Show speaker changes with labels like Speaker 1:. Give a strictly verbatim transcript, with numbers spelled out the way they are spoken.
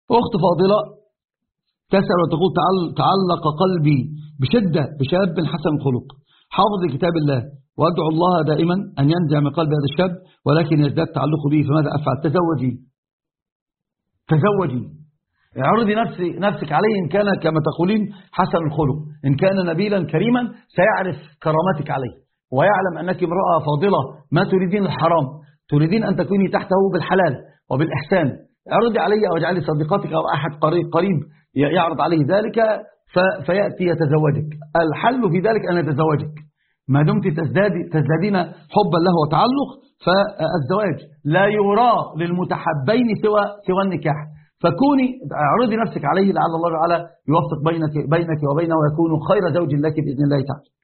Speaker 1: أخت فاضلة تسأل وتقول تعلق قلبي بشدة بشاب حسن الخلق حافظ لكتاب الله، وأدعو الله دائما أن ينزع من قلب هذا الشاب ولكن يزداد تعلق به، فماذا أفعل؟ تزوجي تزوجي اعرضي نفسك, نفسك عليه. إن كان كما تقولين حسن الخلق، إن كان نبيلا كريما سيعرف كرامتك عليه ويعلم أنك امرأة فاضلة ما تريدين الحرام، تريدين أن تكوني تحته بالحلال وبالإحسان. اعرضي عليه أو اجعلي صديقتك أو أحد قريب, قريب يعرض عليه ذلك فيأتي يتزوجك. الحل في ذلك أن يتزوجك ما دمت تزدادي تزدادين حبا له وتعلق. فالزواج لا يرى للمتحبين سوى سوى النكاح، فكوني اعرضي نفسك عليه لعل الله تعالى يوفق بينك بينك وبينه ويكون خير زوج لك بإذن الله تعالى.